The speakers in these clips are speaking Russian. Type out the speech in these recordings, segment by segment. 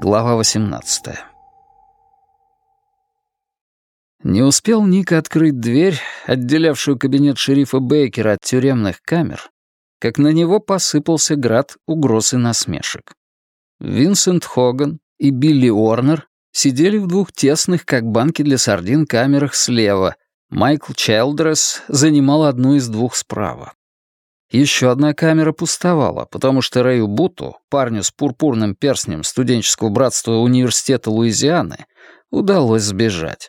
Глава 18. Не успел Ник открыть дверь, отделявшую кабинет шерифа Бейкера от тюремных камер, как на него посыпался град угроз и насмешек. Винсент Хоган и Билли Уорнер сидели в двух тесных, как банки для сардин, камерах слева. Майкл Чайлдресс занимал одну из двух справа. Еще одна камера пустовала, потому что Рэю Буту, парню с пурпурным перстнем студенческого братства университета Луизианы, удалось сбежать.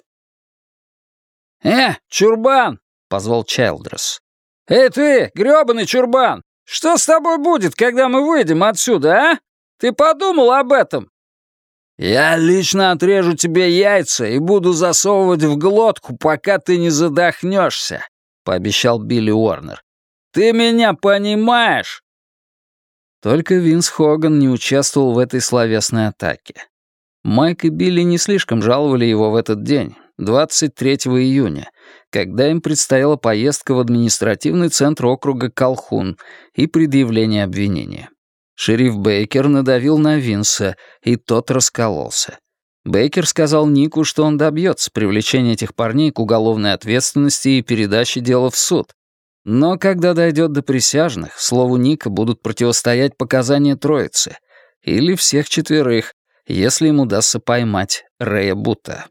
Чурбан!» — позвал Чайлдресс. «Эй ты, грёбаный чурбан! Что с тобой будет, когда мы выйдем отсюда, а? Ты подумал об этом?» «Я лично отрежу тебе яйца и буду засовывать в глотку, пока ты не задохнешься», — пообещал Билли Уорнер. «Ты меня понимаешь?» Только Винс Хоган не участвовал в этой словесной атаке. Майк и Билли не слишком жаловали его в этот день, 23 июня, когда им предстояла поездка в административный центр округа Колхун и предъявление обвинения. Шериф Бейкер надавил на Винса, и тот раскололся. Бейкер сказал Нику, что он добьется привлечения этих парней к уголовной ответственности и передачи дела в суд. Но когда дойдет до присяжных, слову Ника будут противостоять показания троицы, или всех четверых, если им удастся поймать Рэя Бута.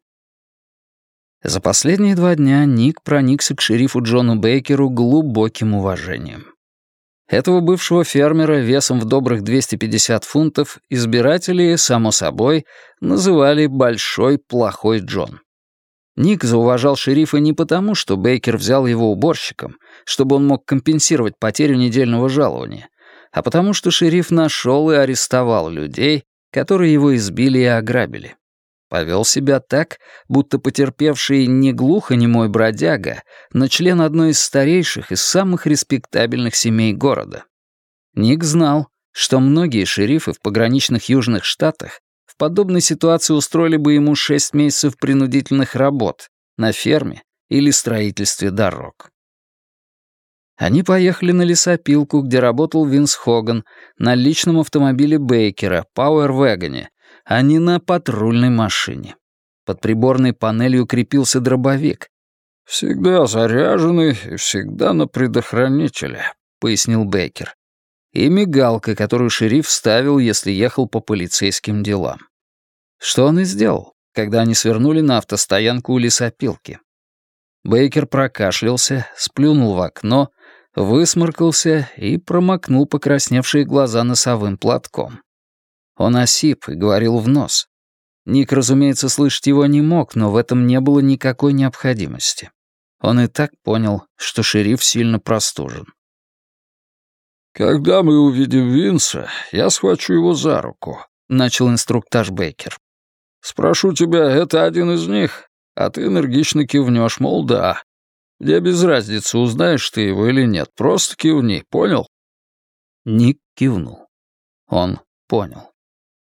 За последние 2 дня Ник проникся к шерифу Джону Бейкеру глубоким уважением. Этого бывшего фермера весом в добрых 250 фунтов избиратели, само собой, называли «Большой плохой Джон». Ник зауважал шерифа не потому, что Бейкер взял его уборщиком, чтобы он мог компенсировать потерю недельного жалования, а потому что шериф нашел и арестовал людей, которые его избили и ограбили. Повел себя так, будто потерпевший не глухонемой бродяга, но член одной из старейших и самых респектабельных семей города. Ник знал, что многие шерифы в пограничных южных штатах в подобной ситуации устроили бы ему 6 месяцев принудительных работ на ферме или строительстве дорог. Они поехали на лесопилку, где работал Винс Хоган, на личном автомобиле Бейкера, Пауэр-вэгоне, а не на патрульной машине. Под приборной панелью крепился дробовик. «Всегда заряженный и всегда на предохранителе», — пояснил Бейкер. И мигалка, которую шериф ставил, если ехал по полицейским делам. Что он и сделал, когда они свернули на автостоянку у лесопилки. Бейкер прокашлялся, сплюнул в окно, высморкался и промокнул покрасневшие глаза носовым платком. Он осип и говорил в нос. Ник, разумеется, слышать его не мог, но в этом не было никакой необходимости. Он и так понял, что шериф сильно простужен. «Когда мы увидим Винса, я схвачу его за руку», — начал инструктаж Бейкер. «Спрошу тебя, это один из них, а ты энергично кивнешь, мол, да. Мне без разницы, узнаешь ты его или нет, просто кивни, понял?» Ник кивнул. Он понял.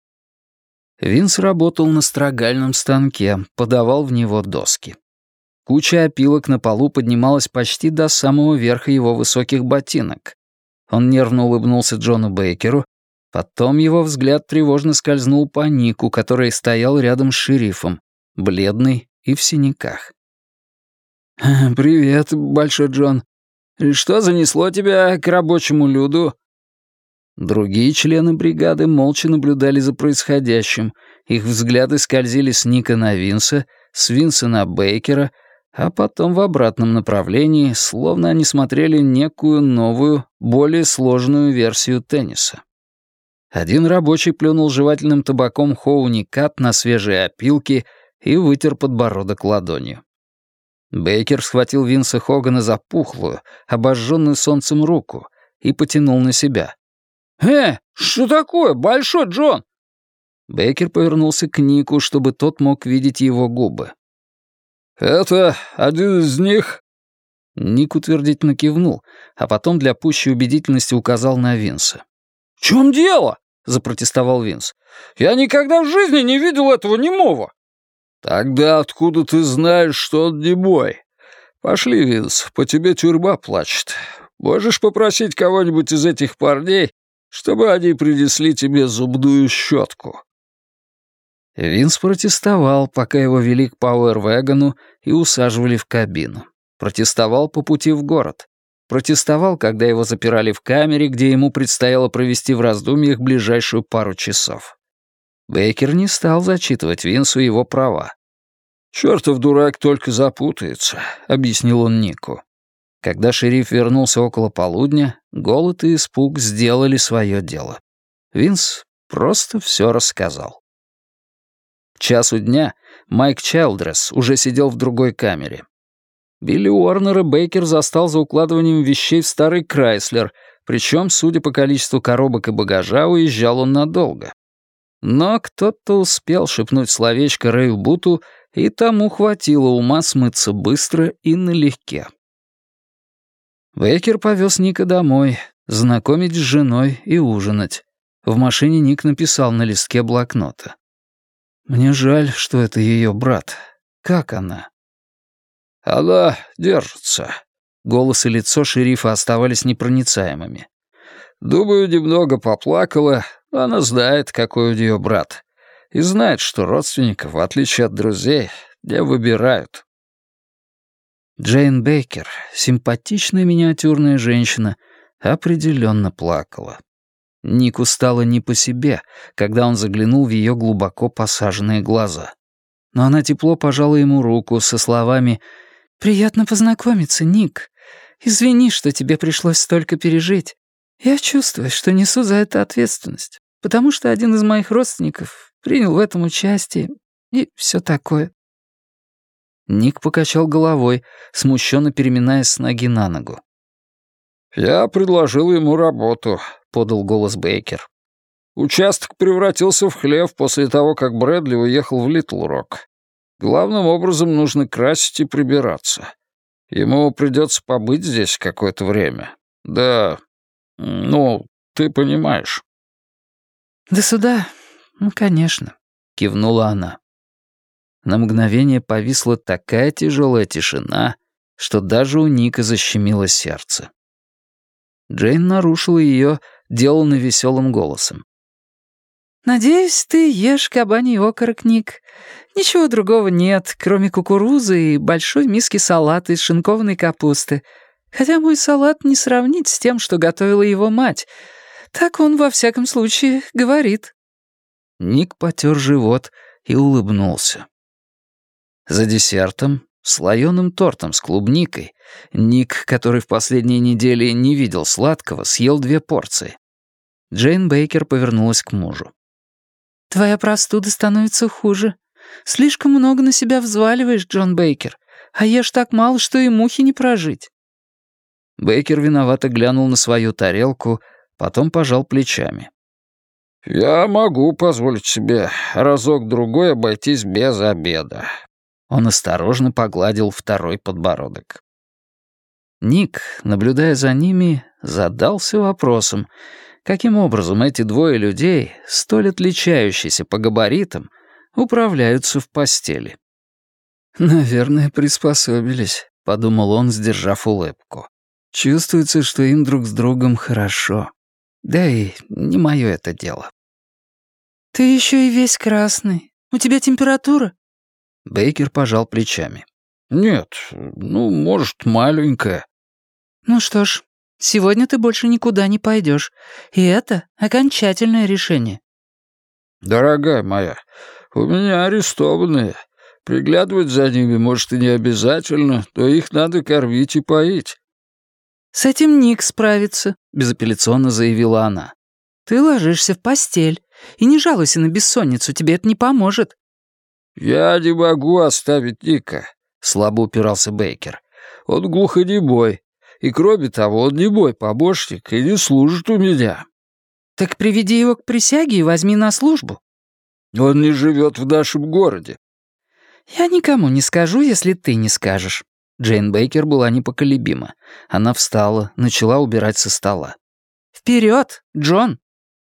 Винс работал на строгальном станке, подавал в него доски. Куча опилок на полу поднималась почти до самого верха его высоких ботинок. Он нервно улыбнулся Джону Бейкеру, потом его взгляд тревожно скользнул по Нику, который стоял рядом с шерифом, бледный и в синяках. «Привет, Большой Джон. Что занесло тебя к рабочему люду?» Другие члены бригады молча наблюдали за происходящим. Их взгляды скользили с Ника на Винса, с Винса на Бейкера, а потом в обратном направлении, словно они смотрели некую новую, более сложную версию тенниса. Один рабочий плюнул жевательным табаком хоуни-кат на свежие опилки и вытер подбородок ладонью. Бейкер схватил Винса Хогана за пухлую, обожженную солнцем руку и потянул на себя. Что такое, Большой Джон?» Бейкер повернулся к Нику, чтобы тот мог видеть его губы. «Это один из них?» Ник утвердительно кивнул, а потом для пущей убедительности указал на Винса. «В чем дело?» — запротестовал Винс. «Я никогда в жизни не видел этого немого». «Тогда откуда ты знаешь, что он немой? Пошли, Винс, по тебе тюрьма плачет. Можешь попросить кого-нибудь из этих парней, чтобы они принесли тебе зубную щетку?» Винс протестовал, пока его вели к пауэр-вэгану и усаживали в кабину. Протестовал по пути в город. Протестовал, когда его запирали в камере, где ему предстояло провести в раздумьях ближайшую пару часов. Бейкер не стал зачитывать Винсу его права. «Чёртов дурак только запутается», — объяснил он Нику. Когда шериф вернулся около полудня, голод и испуг сделали свое дело. Винс просто все рассказал. К часу дня Майк Чайлдресс уже сидел в другой камере. Билли Уорнера Бейкер застал за укладыванием вещей в старый Крайслер, причем, судя по количеству коробок и багажа, уезжал он надолго. Но кто-то успел шепнуть словечко Рэю Буту, и тому хватило ума смыться быстро и налегке. Бейкер повез Ника домой, знакомить с женой и ужинать. В машине Ник написал на листке блокнота: «Мне жаль, что это ее брат. Как она?» «Она держится». Голос и лицо шерифа оставались непроницаемыми. «Думаю, немного поплакала, но она знает, какой у нее брат. И знает, что родственников, в отличие от друзей, не выбирают». Джейн Бейкер, симпатичная миниатюрная женщина, определенно плакала. Нику стало не по себе, когда он заглянул в ее глубоко посаженные глаза. Но она тепло пожала ему руку со словами: «Приятно познакомиться, Ник. Извини, что тебе пришлось столько пережить. Я чувствую, что несу за это ответственность, потому что один из моих родственников принял в этом участие и все такое». Ник покачал головой, смущенно переминаясь с ноги на ногу. «Я предложил ему работу», — подал голос Бейкер. «Участок превратился в хлев после того, как Брэдли уехал в Литл-Рок. Главным образом нужно красить и прибираться. Ему придется побыть здесь какое-то время. Да, ну, ты понимаешь». «До суда? Ну, конечно», — кивнула она. На мгновение повисла такая тяжелая тишина, что даже у Ника защемило сердце. Джейн нарушила ее, деланно веселым голосом. «Надеюсь, ты ешь кабаний окорок, Ник. Ничего другого нет, кроме кукурузы и большой миски салата из шинкованной капусты. Хотя мой салат не сравнить с тем, что готовила его мать. Так он, во всяком случае, говорит». Ник потер живот и улыбнулся. За десертом, слоеным тортом с клубникой, Ник, который в последние недели не видел сладкого, съел 2 порции. Джейн Бейкер повернулась к мужу. «Твоя простуда становится хуже. Слишком много на себя взваливаешь, Джон Бейкер, а ешь так мало, что и мухи не прожить». Бейкер виновато глянул на свою тарелку, потом пожал плечами. «Я могу позволить себе разок-другой обойтись без обеда». Он осторожно погладил второй подбородок. Ник, наблюдая за ними, задался вопросом, каким образом эти 2 людей, столь отличающиеся по габаритам, управляются в постели. «Наверное, приспособились», — подумал он, сдержав улыбку. «Чувствуется, что им друг с другом хорошо. Да и не мое это дело». «Ты еще и весь красный. У тебя температура?» Бейкер пожал плечами. «Нет, ну, может, маленькая». «Ну что ж, сегодня ты больше никуда не пойдешь, и это окончательное решение». «Дорогая моя, у меня арестованные. Приглядывать за ними, может, и не обязательно, но их надо кормить и поить». «С этим Ник справится», — безапелляционно заявила она. «Ты ложишься в постель, и не жалуйся на бессонницу, тебе это не поможет». «Я не могу оставить Ника», — слабо упирался Бейкер. «Он глухонемой, и кроме того, он не мой помощник и не служит у меня». «Так приведи его к присяге и возьми на службу». «Он не живет в нашем городе». «Я никому не скажу, если ты не скажешь». Джейн Бейкер была непоколебима. Она встала, начала убирать со стола. «Вперед, Джон!»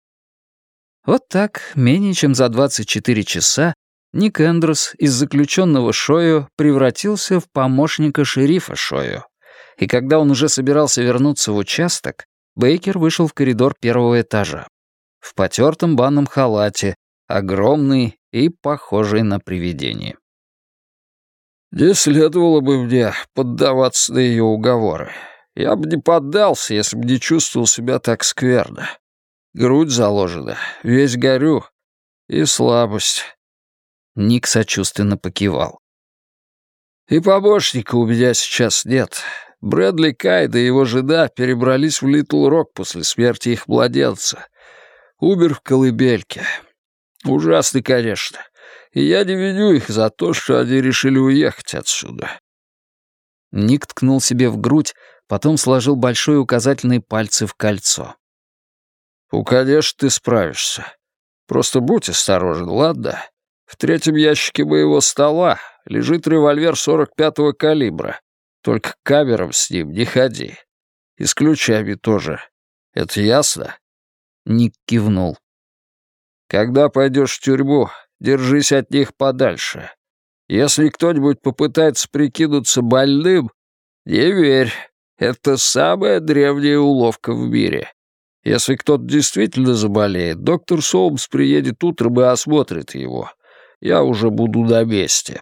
Вот так, менее чем за 24 часа, Ник Эндрюс из заключенного Шойо превратился в помощника шерифа Шойо. И когда он уже собирался вернуться в участок, Бейкер вышел в коридор 1-го этажа. В потертом банном халате, огромный и похожей на привидение. «Не следовало бы мне поддаваться на ее уговоры. Я бы не поддался, если бы не чувствовал себя так скверно. Грудь заложена, весь горю. И слабость». Ник сочувственно покивал. «И помощника у меня сейчас нет. Брэдли Кайд и его жена перебрались в Литл-Рок после смерти их младенца. Умер в колыбельке. Ужасно, конечно. И я не виню их за то, что они решили уехать отсюда». Ник ткнул себе в грудь, потом сложил большой и указательный пальцы в кольцо. «Ну, конечно, ты справишься. Просто будь осторожен, ладно? В третьем ящике моего стола лежит револьвер 45-го калибра. Только к камерам с ним не ходи. И с ключами тоже. Это ясно?» Ник кивнул. «Когда пойдешь в тюрьму, держись от них подальше. Если кто-нибудь попытается прикинуться больным, не верь. Это самая древняя уловка в мире. Если кто-то действительно заболеет, доктор Соумс приедет утром и осмотрит его. Я уже буду на месте».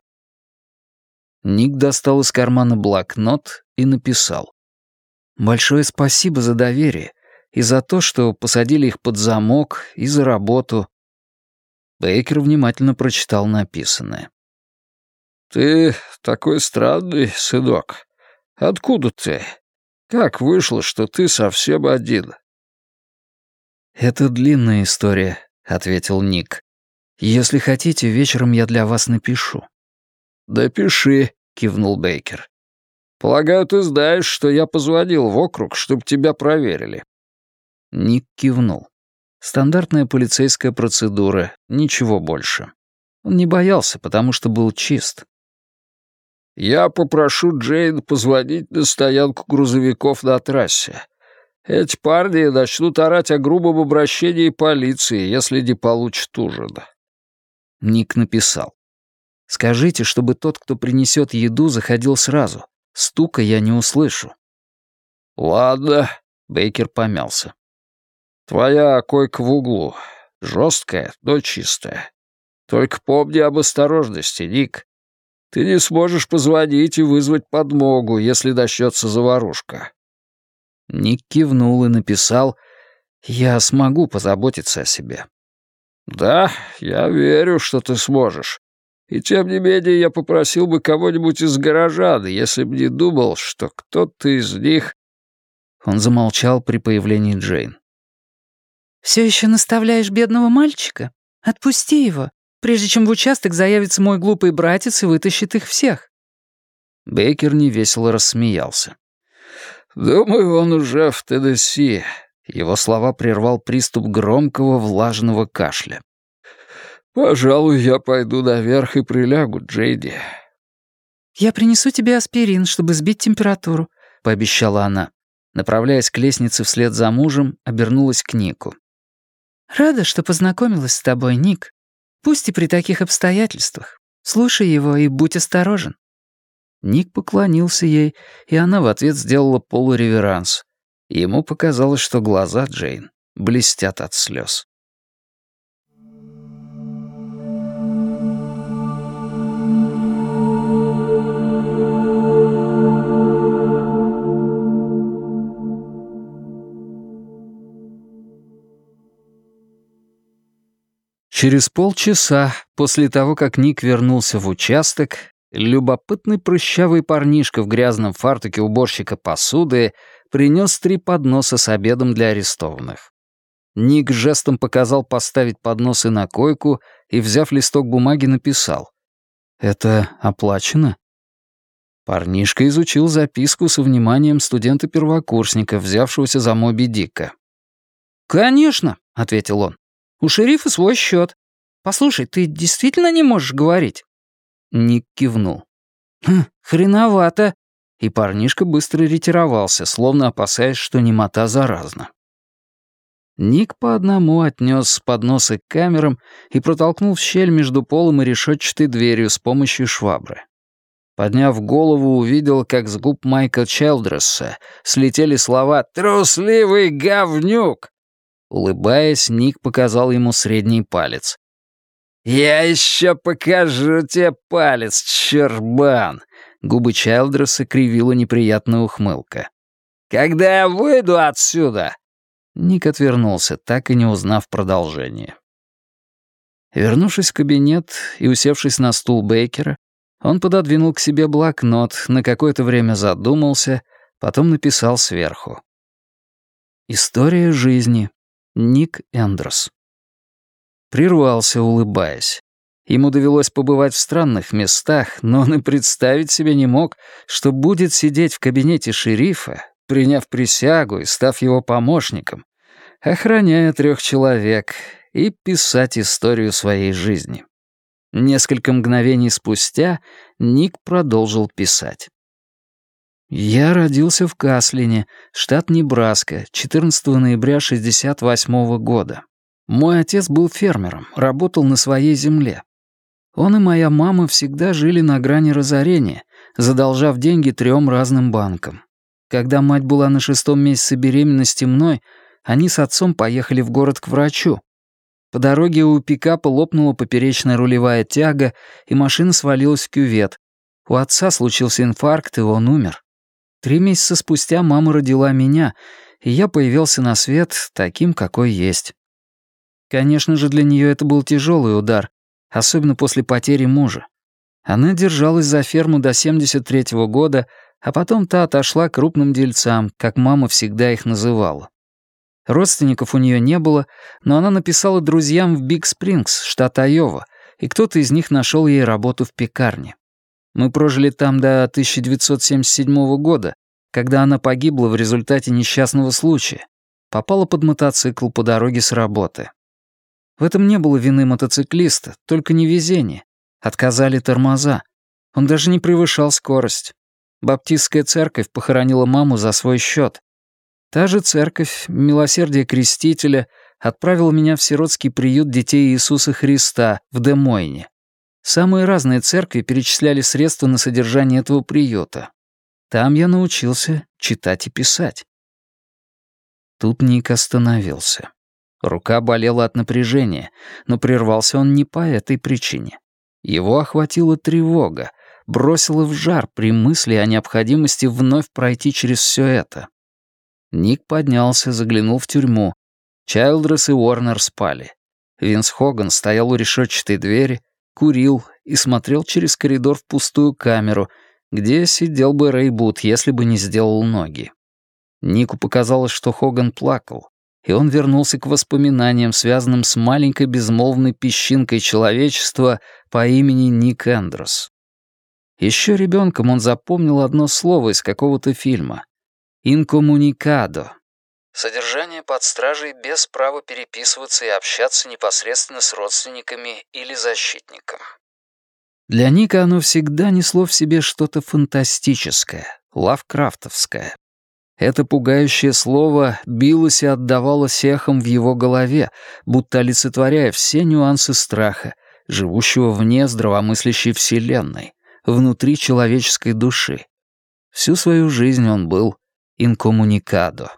Ник достал из кармана блокнот и написал: «Большое спасибо за доверие и за то, что посадили их под замок, и за работу». Бейкер внимательно прочитал написанное. «Ты такой странный, сынок. Откуда ты? Как вышло, что ты совсем один?» «Это длинная история», — ответил Ник. «Если хотите, вечером я для вас напишу». «Да пиши», — кивнул Бейкер. «Полагаю, ты знаешь, что я позвонил в округ, чтобы тебя проверили». Ник кивнул. Стандартная полицейская процедура, ничего больше. Он не боялся, потому что был чист. «Я попрошу Джейн позвонить на стоянку грузовиков на трассе. Эти парни начнут орать о грубом обращении полиции, если не получат ужин». Ник написал: «Скажите, чтобы тот, кто принесет еду, заходил сразу. Стука я не услышу». «Ладно», — Бейкер помялся. «Твоя койка в углу. Жесткая, но чистая. Только помни об осторожности, Ник. Ты не сможешь позвонить и вызвать подмогу, если начнется заварушка». Ник кивнул и написал: «Я смогу позаботиться о себе». «Да, я верю, что ты сможешь. И тем не менее я попросил бы кого-нибудь из горожан, если бы не думал, что кто-то из них...» Он замолчал при появлении Джейн. «Все еще наставляешь бедного мальчика? Отпусти его, прежде чем в участок заявится мой глупый братец и вытащит их всех». Бейкер невесело рассмеялся. «Думаю, он уже в Теннесси». Его слова прервал приступ громкого влажного кашля. «Пожалуй, я пойду наверх и прилягу, Джейди». «Я принесу тебе аспирин, чтобы сбить температуру», — пообещала она. Направляясь к лестнице вслед за мужем, обернулась к Нику. «Рада, что познакомилась с тобой, Ник. Пусть и при таких обстоятельствах. Слушай его и будь осторожен». Ник поклонился ей, и она в ответ сделала полуреверанс. Ему показалось, что глаза Джейн блестят от слез. Через полчаса после того, как Ник вернулся в участок, любопытный прыщавый парнишка в грязном фартуке уборщика посуды принес 3 подноса с обедом для арестованных. Ник жестом показал поставить подносы на койку и, взяв листок бумаги, написал: «Это оплачено?» Парнишка изучил записку со вниманием студента-первокурсника, взявшегося за Моби Дика. «Конечно», — ответил он. «У шерифа свой счет. Послушай, ты действительно не можешь говорить?» Ник кивнул. «Хреновато». И парнишка быстро ретировался, словно опасаясь, что немота заразна. Ник по одному отнес подносы к камерам и протолкнул в щель между полом и решетчатой дверью с помощью швабры. Подняв голову, увидел, как с губ Майка Чайлдресса слетели слова «Трусливый говнюк!». Улыбаясь, Ник показал ему средний палец. «Я еще покажу тебе палец, чурбан!» Губы Чайлдерса кривила неприятная ухмылка. «Когда я выйду отсюда!» Ник отвернулся, так и не узнав продолжение. Вернувшись в кабинет и усевшись на стул Бейкера, он пододвинул к себе блокнот, на какое-то время задумался, потом написал сверху. «История жизни. Ник Эндрос». Прервался, улыбаясь. Ему довелось побывать в странных местах, но он и представить себе не мог, что будет сидеть в кабинете шерифа, приняв присягу и став его помощником, охраняя 3 человек, и писать историю своей жизни. Несколько мгновений спустя Ник продолжил писать. «Я родился в Каслине, штат Небраска, 14 ноября 1968 года. Мой отец был фермером, работал на своей земле. Он и моя мама всегда жили на грани разорения, задолжав деньги 3 разным банкам. Когда мать была на 6-м месяце беременности мной, они с отцом поехали в город к врачу. По дороге у пикапа лопнула поперечная рулевая тяга, и машина свалилась в кювет. У отца случился инфаркт, и он умер. 3 месяца спустя мама родила меня, и я появился на свет таким, какой есть. Конечно же, для нее это был тяжелый удар, особенно после потери мужа. Она держалась за ферму до 73-го года, а потом та отошла к крупным дельцам, как мама всегда их называла. Родственников у нее не было, но она написала друзьям в Биг-Спрингс, штат Айова, и кто-то из них нашел ей работу в пекарне. Мы прожили там до 1977 года, когда она погибла в результате несчастного случая. Попала под мотоцикл по дороге с работы. В этом не было вины мотоциклиста, только невезение. Отказали тормоза. Он даже не превышал скорость. Баптистская церковь похоронила маму за свой счет. Та же церковь, Милосердие Крестителя, отправила меня в сиротский приют детей Иисуса Христа в Де-Мойне. Самые разные церкви перечисляли средства на содержание этого приюта. Там я научился читать и писать. Тут Ник остановился. Рука болела от напряжения, но прервался он не по этой причине. Его охватила тревога, бросила в жар при мысли о необходимости вновь пройти через все это. Ник поднялся, заглянул в тюрьму. Чайлдресс и Уорнер спали. Винс Хоган стоял у решетчатой двери, курил и смотрел через коридор в пустую камеру, где сидел бы Рэй Бут, если бы не сделал ноги. Нику показалось, что Хоган плакал, и он вернулся к воспоминаниям, связанным с маленькой безмолвной песчинкой человечества по имени Ник Эндрос. Еще ребенком он запомнил одно слово из какого-то фильма — «инкоммуникадо». Содержание под стражей без права переписываться и общаться непосредственно с родственниками или защитником. Для Ника оно всегда несло в себе что-то фантастическое, лавкрафтовское. Это пугающее слово билось и отдавалось эхом в его голове, будто олицетворяя все нюансы страха, живущего вне здравомыслящей вселенной, внутри человеческой души. Всю свою жизнь он был инкоммуникадо.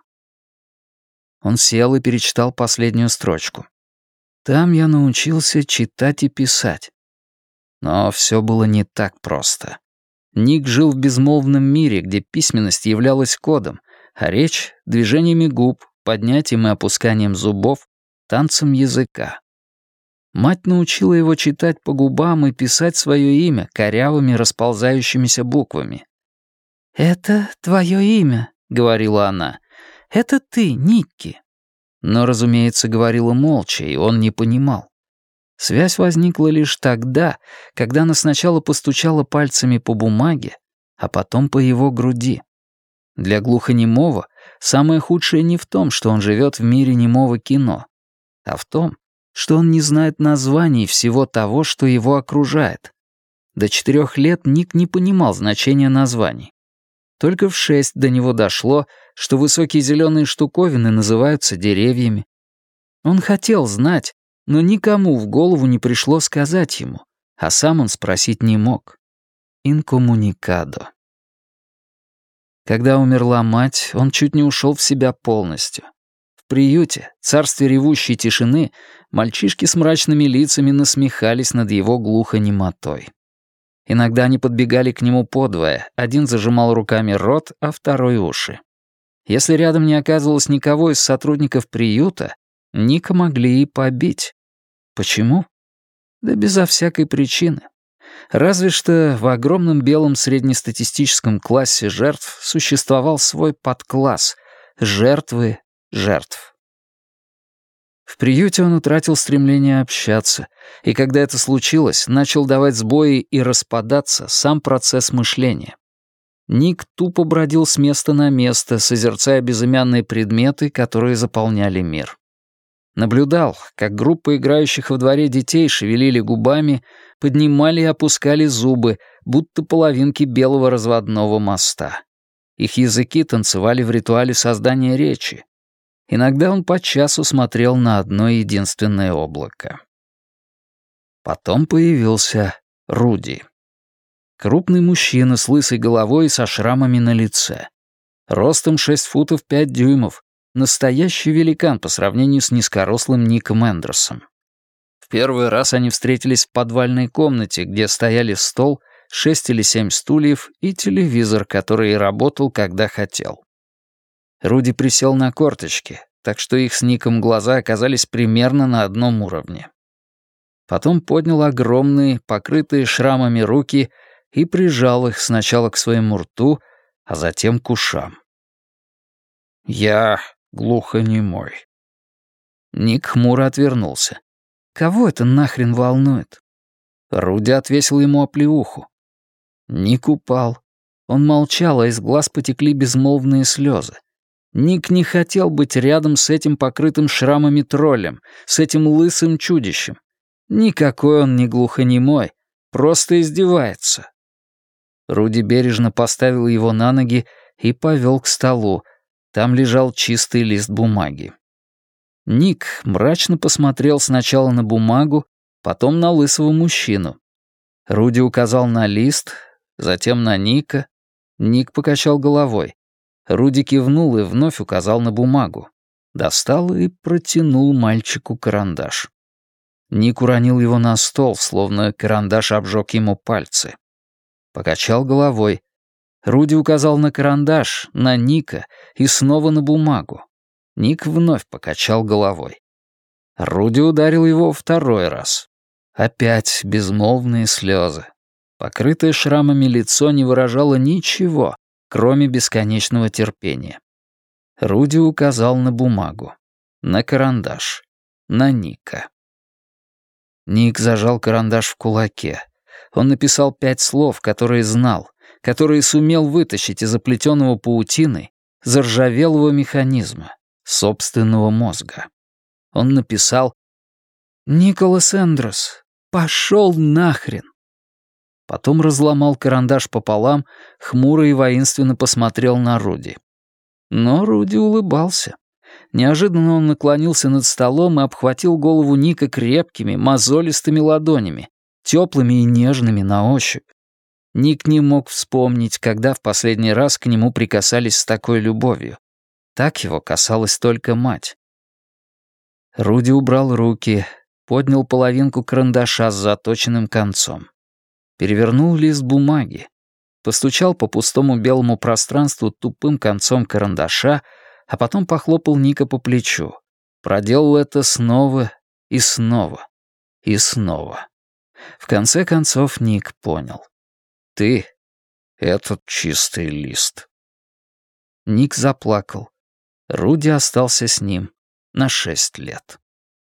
Он сел и перечитал последнюю строчку. «Там я научился читать и писать». Но все было не так просто. Ник жил в безмолвном мире, где письменность являлась кодом, а речь — движениями губ, поднятием и опусканием зубов, танцем языка. Мать научила его читать по губам и писать свое имя корявыми расползающимися буквами. «Это твое имя», — говорила она. «Это ты, Никки». Но, разумеется, говорила молча, и он не понимал. Связь возникла лишь тогда, когда она сначала постучала пальцами по бумаге, а потом по его груди. Для глухонемого самое худшее не в том, что он живет в мире немого кино, а в том, что он не знает названий всего того, что его окружает. До 4 лет Ник не понимал значения названий. Только в 6 до него дошло, что высокие зеленые штуковины называются деревьями. Он хотел знать, но никому в голову не пришло сказать ему, а сам он спросить не мог. Инкоммуникадо. Когда умерла мать, он чуть не ушел в себя полностью. В приюте, царстве ревущей тишины, мальчишки с мрачными лицами насмехались над его глухонемотой. Иногда они подбегали к нему подвое, один зажимал руками рот, а второй — уши. Если рядом не оказывалось никого из сотрудников приюта, Ника могли и побить. Почему? Да безо всякой причины. Разве что в огромном белом среднестатистическом классе жертв существовал свой подкласс — жертвы жертв. В приюте он утратил стремление общаться, и когда это случилось, начал давать сбои и распадаться сам процесс мышления. Ник тупо бродил с места на место, созерцая безымянные предметы, которые заполняли мир. Наблюдал, как группа играющих во дворе детей шевелили губами, поднимали и опускали зубы, будто половинки белого разводного моста. Их языки танцевали в ритуале создания речи. Иногда он по часу смотрел на одно единственное облако. Потом появился Руди. Крупный мужчина с лысой головой и со шрамами на лице. Ростом 6 футов 5 дюймов. Настоящий великан по сравнению с низкорослым Ником Эндерсом. В первый раз они встретились в подвальной комнате, где стояли стол, 6 или 7 стульев и телевизор, который работал, когда хотел. Руди присел на корточки, так что их с Ником глаза оказались примерно на одном уровне. Потом поднял огромные, покрытые шрамами руки и прижал их сначала к своему рту, а затем к ушам. «Я глухонемой». Ник хмуро отвернулся. Кого это нахрен волнует? Руди отвесил ему оплеуху. Ник упал. Он молчал, а из глаз потекли безмолвные слезы. Ник не хотел быть рядом с этим покрытым шрамами троллем, с этим лысым чудищем. Никакой он не глухонемой, просто издевается. Руди бережно поставил его на ноги и повел к столу. Там лежал чистый лист бумаги. Ник мрачно посмотрел сначала на бумагу, потом на лысого мужчину. Руди указал на лист, затем на Ника. Ник покачал головой. Руди кивнул и вновь указал на бумагу. Достал и протянул мальчику карандаш. Ник уронил его на стол, словно карандаш обжег ему пальцы. Покачал головой. Руди указал на карандаш, на Ника и снова на бумагу. Ник вновь покачал головой. Руди ударил его второй раз. Опять безмолвные слезы. Покрытое шрамами лицо не выражало ничего, кроме бесконечного терпения. Руди указал на бумагу, на карандаш, на Ника. Ник зажал карандаш в кулаке. Он написал 5 слов, которые знал, которые сумел вытащить из оплетенного паутиной заржавелого механизма, собственного мозга. Он написал «Николас Эндрос, пошел нахрен!» Потом разломал карандаш пополам, хмуро и воинственно посмотрел на Руди. Но Руди улыбался. Неожиданно он наклонился над столом и обхватил голову Ника крепкими, мозолистыми ладонями, теплыми и нежными на ощупь. Ник не мог вспомнить, когда в последний раз к нему прикасались с такой любовью. Так его касалась только мать. Руди убрал руки, поднял половинку карандаша с заточенным концом. Перевернул лист бумаги, постучал по пустому белому пространству тупым концом карандаша, а потом похлопал Ника по плечу. Проделал это снова и снова и снова. В конце концов Ник понял. «Ты — этот чистый лист». Ник заплакал. Руди остался с ним на 6 лет.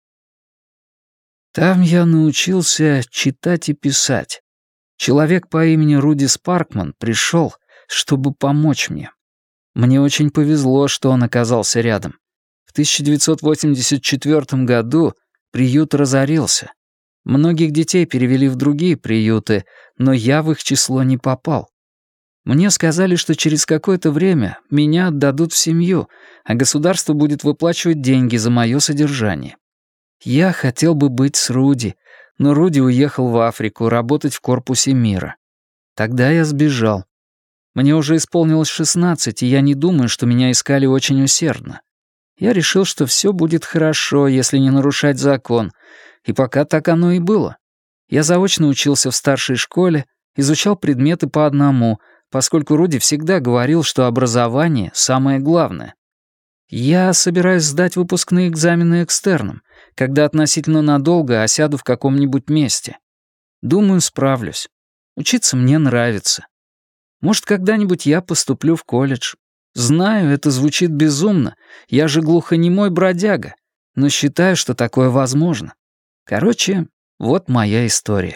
Там я научился читать и писать. Человек по имени Руди Спаркман пришел, чтобы помочь мне. Мне очень повезло, что он оказался рядом. В 1984 году приют разорился. Многих детей перевели в другие приюты, но я в их число не попал. Мне сказали, что через какое-то время меня отдадут в семью, а государство будет выплачивать деньги за мое содержание. Я хотел бы быть с Руди, но Руди уехал в Африку работать в корпусе мира. Тогда я сбежал. Мне уже исполнилось 16, и я не думаю, что меня искали очень усердно. Я решил, что все будет хорошо, если не нарушать закон, и пока так оно и было. Я заочно учился в старшей школе, изучал предметы по одному, поскольку Руди всегда говорил, что образование — самое главное. Я собираюсь сдать выпускные экзамены экстерном, когда относительно надолго осяду в каком-нибудь месте. Думаю, справлюсь. Учиться мне нравится. Может, когда-нибудь я поступлю в колледж. Знаю, это звучит безумно. Я же глухонемой бродяга. Но считаю, что такое возможно. Короче, вот моя история.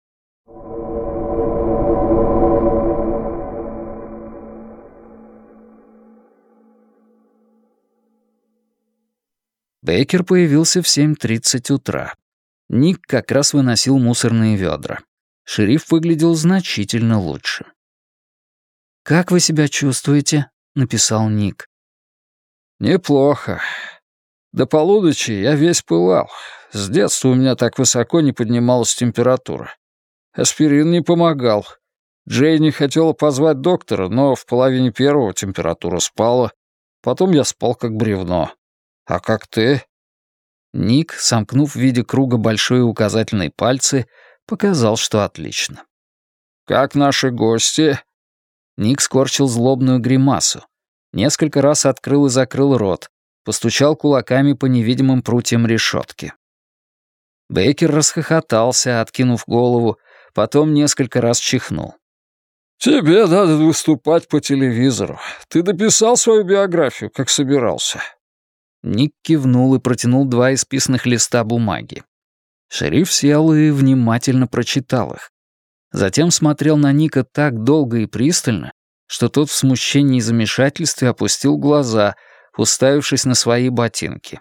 Бейкер появился в 7:30 утра. Ник как раз выносил мусорные ведра. Шериф выглядел значительно лучше. «Как вы себя чувствуете?» — написал Ник. «Неплохо. До полуночи я весь пылал. С детства у меня так высоко не поднималась температура. Аспирин не помогал. Джейни хотела позвать доктора, но в половине первого температура спала. Потом я спал как бревно. А как ты?» Ник, сомкнув в виде круга большой и указательный пальцы, показал, что отлично. «Как наши гости?» Ник скорчил злобную гримасу. Несколько раз открыл и закрыл рот, постучал кулаками по невидимым прутьям решетки. Бейкер расхохотался, откинув голову, потом несколько раз чихнул. «Тебе надо выступать по телевизору. Ты дописал свою биографию, как собирался?» Ник кивнул и протянул 2 исписанных листа бумаги. Шериф сел и внимательно прочитал их. Затем смотрел на Ника так долго и пристально, что тот в смущении и замешательстве опустил глаза, уставившись на свои ботинки.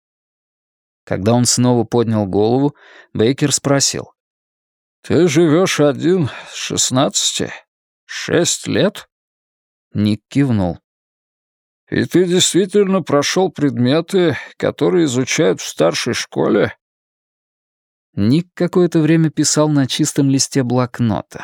Когда он снова поднял голову, Бейкер спросил. «Ты живешь один с 16? 6 лет?» Ник кивнул. «И ты действительно прошел предметы, которые изучают в старшей школе?» Ник какое-то время писал на чистом листе блокнота.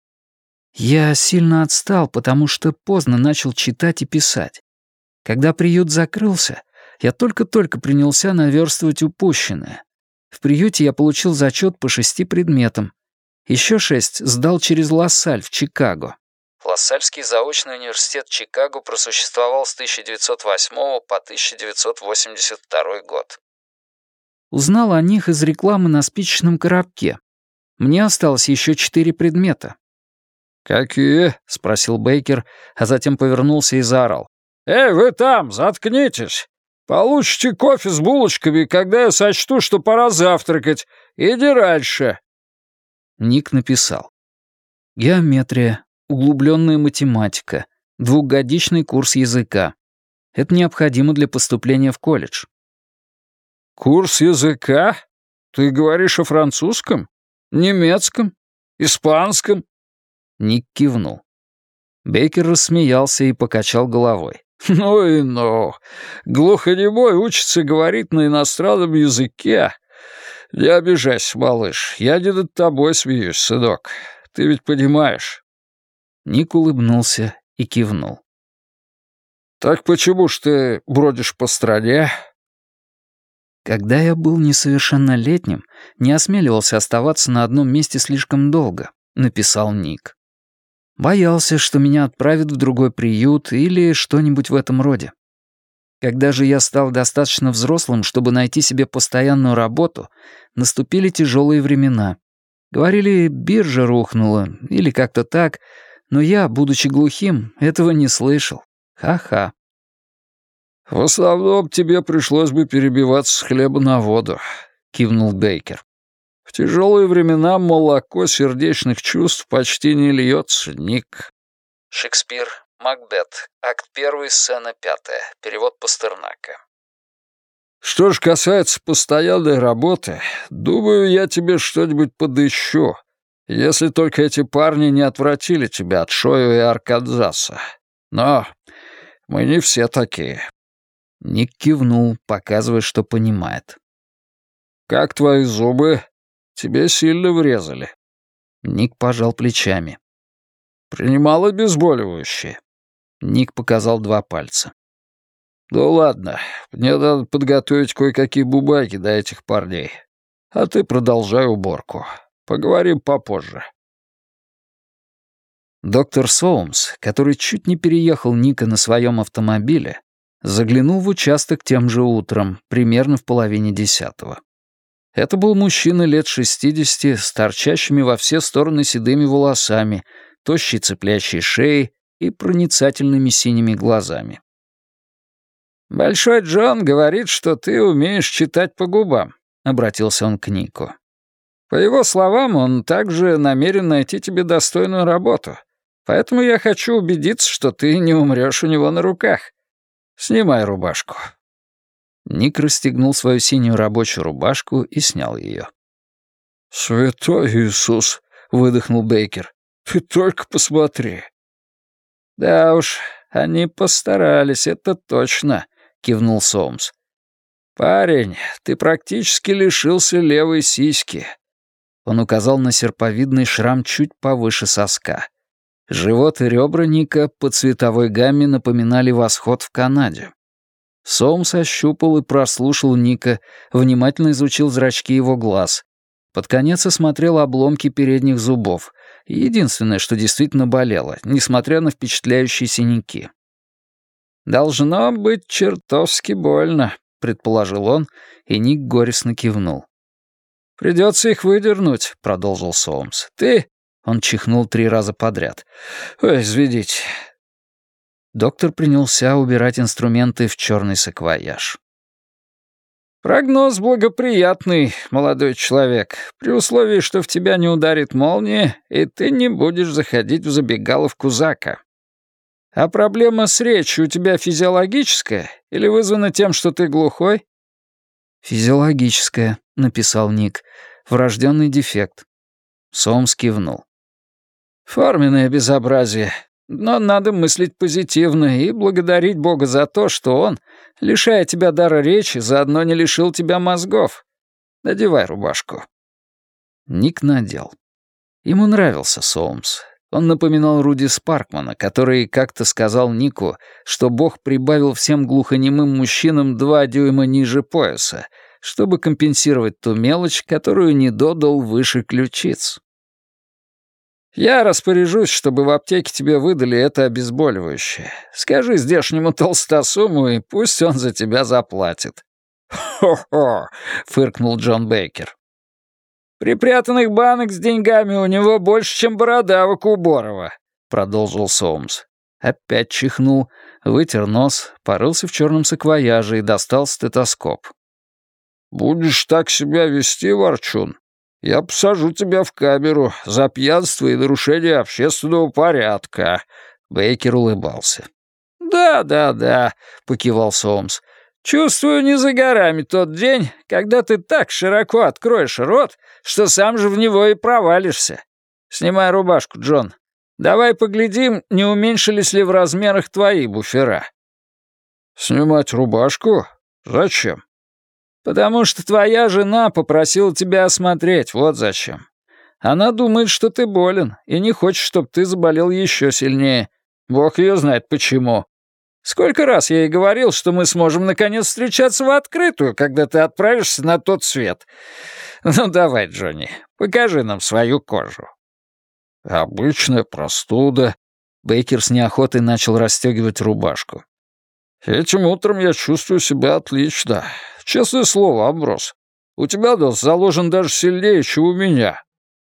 «Я сильно отстал, потому что поздно начал читать и писать. Когда приют закрылся, я только-только принялся наверстывать упущенное. В приюте я получил зачет по 6 предметам. Еще 6 сдал через Лассаль в Чикаго». Лассальский заочный университет Чикаго просуществовал с 1908 по 1982 год. Узнал о них из рекламы на спичечном коробке. Мне осталось еще 4 предмета. «Какие?» — спросил Бейкер, а затем повернулся и заорал. «Эй, вы там, заткнитесь! Получите кофе с булочками, когда я сочту, что пора завтракать. Иди раньше!» Ник написал. «Геометрия, углубленная математика, 2-годичный курс языка. Это необходимо для поступления в колледж». «Курс языка? Ты говоришь о французском? Немецком? Испанском?» Ник кивнул. Бейкер рассмеялся и покачал головой. «Ну и ну. Глухонемой учится говорить на иностранном языке. Не обижайся, малыш, я не над тобой смеюсь, сынок. Ты ведь понимаешь». Ник улыбнулся и кивнул. «Так почему ж ты бродишь по стране?» Когда я был несовершеннолетним, не осмеливался оставаться на одном месте слишком долго, написал Ник. Боялся, что меня отправят в другой приют или что-нибудь в этом роде. Когда же я стал достаточно взрослым, чтобы найти себе постоянную работу, наступили тяжелые времена. Говорили, биржа рухнула или как-то так, но я, будучи глухим, этого не слышал. Ха-ха. «В основном тебе пришлось бы перебиваться с хлеба на воду», — кивнул Бейкер. «В тяжелые времена молоко сердечных чувств почти не льется, Ник». Шекспир, Макбет, акт 1, сцена 5, перевод Пастернака. «Что ж касается постоянной работы, думаю, я тебе что-нибудь подыщу, если только эти парни не отвратили тебя от Шоу и Арканзаса. Но мы не все такие». Ник кивнул, показывая, что понимает. «Как твои зубы? Тебе сильно врезали». Ник пожал плечами. «Принимал обезболивающее?» Ник показал 2 пальца. «Ну ладно, мне надо подготовить кое-какие бумаги до этих парней. А ты продолжай уборку. Поговорим попозже». Доктор Соумс, который чуть не переехал Ника на своем автомобиле, заглянул в участок тем же утром, примерно в 9:30. Это был мужчина лет 60 с торчащими во все стороны седыми волосами, тощей цеплящей шеей и проницательными синими глазами. «Большой Джон говорит, что ты умеешь читать по губам», — обратился он к Нику. «По его словам, он также намерен найти тебе достойную работу, поэтому я хочу убедиться, что ты не умрешь у него на руках. Снимай рубашку». Ник расстегнул свою синюю рабочую рубашку и снял ее. «Святой Иисус!» — выдохнул Бейкер. «Ты только посмотри!» «Да уж, они постарались, это точно», — кивнул Соумс. «Парень, ты практически лишился левой сиськи». Он указал на серповидный шрам чуть повыше соска. Живот и ребра Ника по цветовой гамме напоминали восход в Канаде. Соумс ощупал и прослушал Ника, внимательно изучил зрачки его глаз. Под конец осмотрел обломки передних зубов. Единственное, что действительно болело, несмотря на впечатляющие синяки. «Должно быть чертовски больно», — предположил он, и Ник горестно кивнул. «Придется их выдернуть», — продолжил Соумс. «Ты...» — он чихнул 3 раза подряд. «Ой, извините». Доктор принялся убирать инструменты в черный саквояж. «Прогноз благоприятный, молодой человек, при условии, что в тебя не ударит молния, и ты не будешь заходить в забегаловку Зака. А проблема с речью у тебя физиологическая или вызвана тем, что ты глухой?» «Физиологическая», — написал Ник. «Врожденный дефект». Соумс кивнул. «Форменное безобразие. Но надо мыслить позитивно и благодарить Бога за то, что Он, лишая тебя дара речи, заодно не лишил тебя мозгов. Надевай рубашку». Ник надел. Ему нравился Соумс. Он напоминал Руди Спаркмана, который как-то сказал Нику, что Бог прибавил всем глухонемым мужчинам 2 дюйма ниже пояса, чтобы компенсировать ту мелочь, которую не додал выше ключиц. «Я распоряжусь, чтобы в аптеке тебе выдали это обезболивающее. Скажи здешнему толстосуму, и пусть он за тебя заплатит». «Хо-хо!» — фыркнул Джон Бейкер. «Припрятанных банок с деньгами у него больше, чем бородавок у Борова», — продолжил Соумс. Опять чихнул, вытер нос, порылся в черном саквояже и достал стетоскоп. «Будешь так себя вести, ворчун, я посажу тебя в камеру за пьянство и нарушение общественного порядка», — Бейкер улыбался. «Да», — покивал Соумс. «Чувствую, не за горами тот день, когда ты так широко откроешь рот, что сам же в него и провалишься. Снимай рубашку, Джон. Давай поглядим, не уменьшились ли в размерах твои буфера». «Снимать рубашку? Зачем?» «Потому что твоя жена попросила тебя осмотреть, вот зачем. Она думает, что ты болен, и не хочет, чтобы ты заболел еще сильнее. Бог ее знает почему. Сколько раз я ей говорил, что мы сможем наконец встречаться в открытую, когда ты отправишься на тот свет. Ну давай, Джонни, покажи нам свою кожу». «Обычная простуда». Бейкер с неохотой начал расстегивать рубашку. «Этим утром я чувствую себя отлично. Честное слово, Амброс. У тебя нос заложен даже сильнее, чем у меня».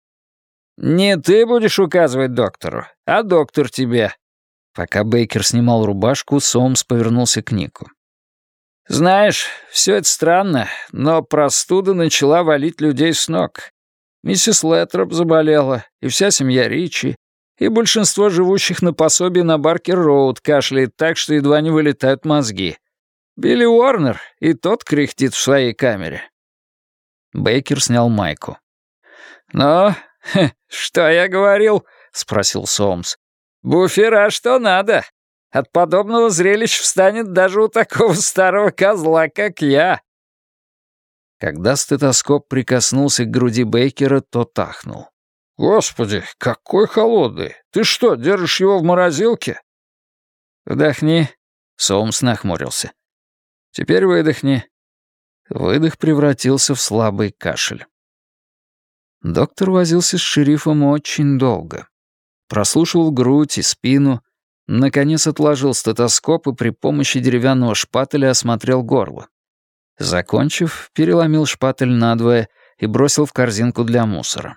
«Не ты будешь указывать доктору, а доктор тебе». Пока Бейкер снимал рубашку, Соумс повернулся к Нику. «Знаешь, все это странно, но простуда начала валить людей с ног. Миссис Лэттроп заболела, и вся семья Ричи, и большинство живущих на пособии на Баркер-Роуд кашляет так, что едва не вылетают мозги. Билли Уорнер, и тот кряхтит в своей камере». Бейкер снял майку. «Ну, что я говорил?» — спросил Соумс. «Буфера что надо. От подобного зрелища встанет даже у такого старого козла, как я». Когда стетоскоп прикоснулся к груди Бейкера, то ахнул. «Господи, какой холодный! Ты что, держишь его в морозилке?» «Вдохни», — Соумс нахмурился. Теперь выдохни». Выдох превратился в слабый кашель. Доктор возился с шерифом очень долго. Прослушивал грудь и спину, наконец отложил стетоскоп и при помощи деревянного шпателя осмотрел горло. Закончив, переломил шпатель надвое и бросил в корзинку для мусора.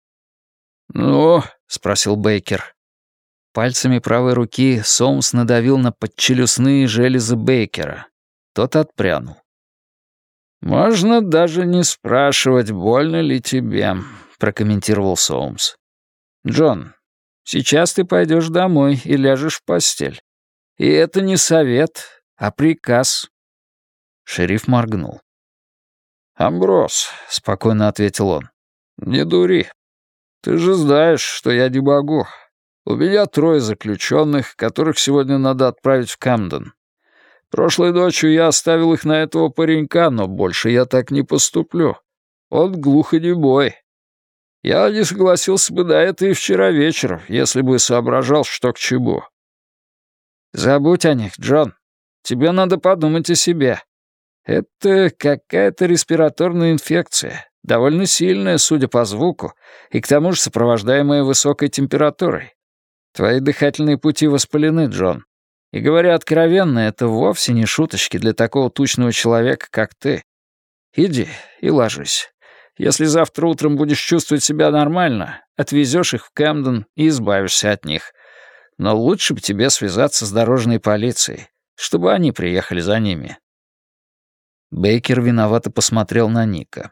«Ну?» — спросил Бейкер. Пальцами правой руки Соумс надавил на подчелюстные железы Бейкера. Тот отпрянул. «Можно даже не спрашивать, больно ли тебе», — прокомментировал Соумс. «Джон, сейчас ты пойдешь домой и ляжешь в постель. И это не совет, а приказ». Шериф моргнул. «Амброс», — спокойно ответил он. «Не дури. Ты же знаешь, что я не могу. У меня 3 заключенных, которых сегодня надо отправить в Камден. Прошлой ночью я оставил их на этого паренька, но больше я так не поступлю. Он глухонемой. Я не согласился бы на это и вчера вечером, если бы соображал, что к чему». «Забудь о них, Джон. Тебе надо подумать о себе. Это какая-то респираторная инфекция, довольно сильная, судя по звуку, и к тому же сопровождаемая высокой температурой. Твои дыхательные пути воспалены, Джон. И говоря откровенно, это вовсе не шуточки для такого тучного человека, как ты. Иди и ложись. Если завтра утром будешь чувствовать себя нормально, отвезешь их в Кэмден и избавишься от них. Но лучше бы тебе связаться с дорожной полицией, чтобы они приехали за ними». Бейкер виновато посмотрел на Ника.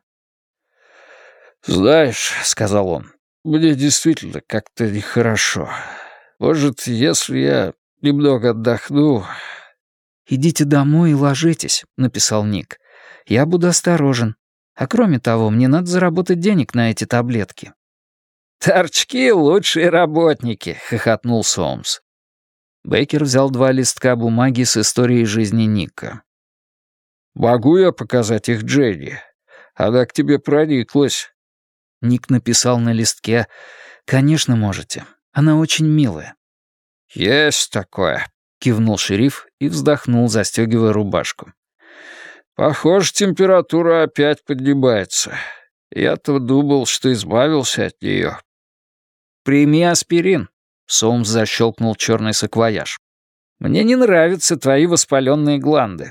«Знаешь», — сказал он, — «мне действительно как-то нехорошо. Может, если я немного отдохну...» «Идите домой и ложитесь», — написал Ник. «Я буду осторожен. А кроме того, мне надо заработать денег на эти таблетки». «Торчки — лучшие работники», — хохотнул Соумс. Бейкер взял 2 листка бумаги с историей жизни Ника. «Могу я показать их Дженни? Она к тебе прониклась». Ник написал на листке: «Конечно, можете. Она очень милая». «Есть такое», — кивнул шериф и вздохнул, застегивая рубашку. «Похоже, температура опять поднимается. Я-то думал, что избавился от нее». «Прими аспирин», — Соумс защелкнул черный саквояж. «Мне не нравятся твои воспаленные гланды».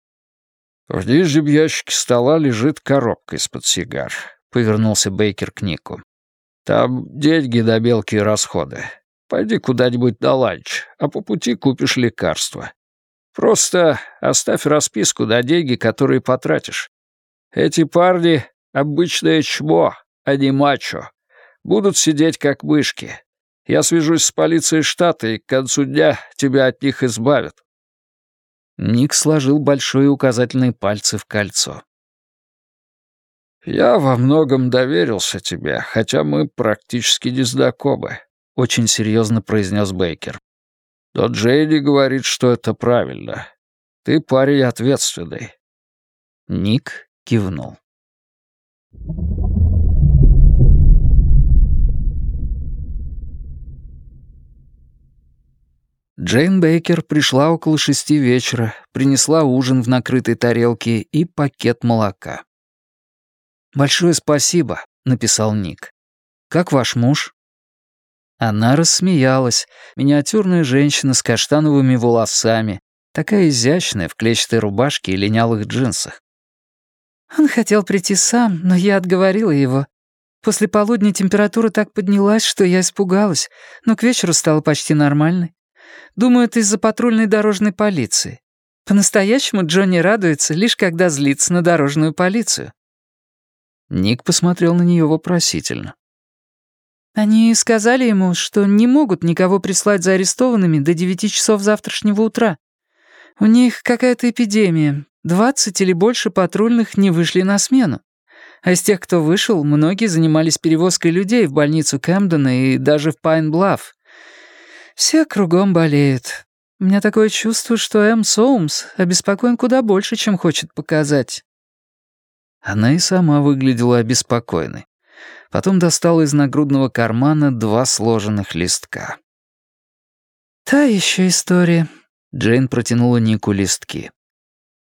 «В нижнем ящике стола лежит коробка из-под сигар», — повернулся Бейкер к Нику. «Там деньги на мелкие расходы. Пойди куда-нибудь на ланч, а по пути купишь лекарства. Просто оставь расписку на деньги, которые потратишь. Эти парни — обычное чмо, а не мачо. Будут сидеть как мышки. Я свяжусь с полицией штата, и к концу дня тебя от них избавят». Ник сложил большой и указательный пальцы в кольцо. «Я во многом доверился тебе, хотя мы практически не знакомы», — очень серьезно произнес Бейкер. «Но Джейни говорит, что это правильно. Ты парень ответственный». Ник кивнул. Джейн Бейкер пришла около 6 вечера, принесла ужин в накрытой тарелке и пакет молока. «Большое спасибо», — написал Ник. «Как ваш муж?» Она рассмеялась, миниатюрная женщина с каштановыми волосами, такая изящная в клетчатой рубашке и линялых джинсах. «Он хотел прийти сам, но я отговорила его. После полудня температура так поднялась, что я испугалась, но к вечеру стала почти нормальной. Думаю, это из-за патрульной дорожной полиции. По-настоящему Джонни радуется, лишь когда злится на дорожную полицию». Ник посмотрел на нее вопросительно. «Они сказали ему, что не могут никого прислать за арестованными до 9 часов завтрашнего утра. У них какая-то эпидемия. 20 или больше патрульных не вышли на смену. А из тех, кто вышел, многие занимались перевозкой людей в больницу Кэмдена и даже в Пайн-Блафф. Все кругом болеют. У меня такое чувство, что М. Соумс обеспокоен куда больше, чем хочет показать». Она и сама выглядела обеспокоенной. Потом достала из нагрудного кармана 2 сложенных листка. «Та еще история», — Джейн протянула Нику листки.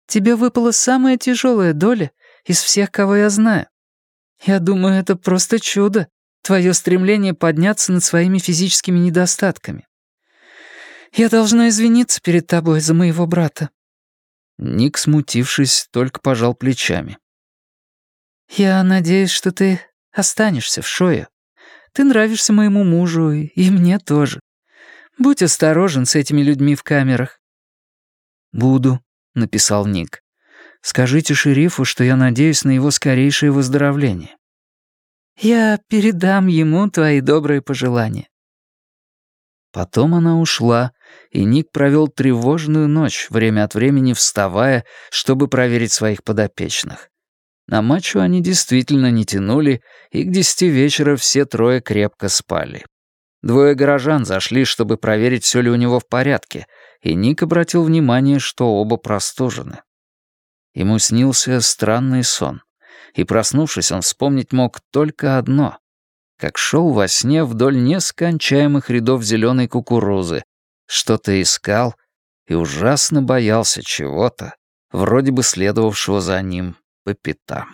тебе выпала самая тяжелая доля из всех, кого я знаю. Я думаю, это просто чудо, твое стремление подняться над своими физическими недостатками. Я должна извиниться перед тобой за моего брата». Ник, смутившись, только пожал плечами. «Я надеюсь, что ты останешься в Шое. Ты нравишься моему мужу, и мне тоже. Будь осторожен с этими людьми в камерах». «Буду», — написал Ник. «Скажите шерифу, что я надеюсь на его скорейшее выздоровление». «Я передам ему твои добрые пожелания». Потом она ушла, и Ник провел тревожную ночь, время от времени вставая, чтобы проверить своих подопечных. На мачо они действительно не тянули, и к 10 вечера все трое крепко спали. 2 горожан зашли, чтобы проверить, все ли у него в порядке, и Ник обратил внимание, что оба простужены. Ему снился странный сон, и, проснувшись, он вспомнить мог только одно: как шел во сне вдоль нескончаемых рядов зеленой кукурузы, что-то искал и ужасно боялся чего-то, вроде бы следовавшего за ним по пятам.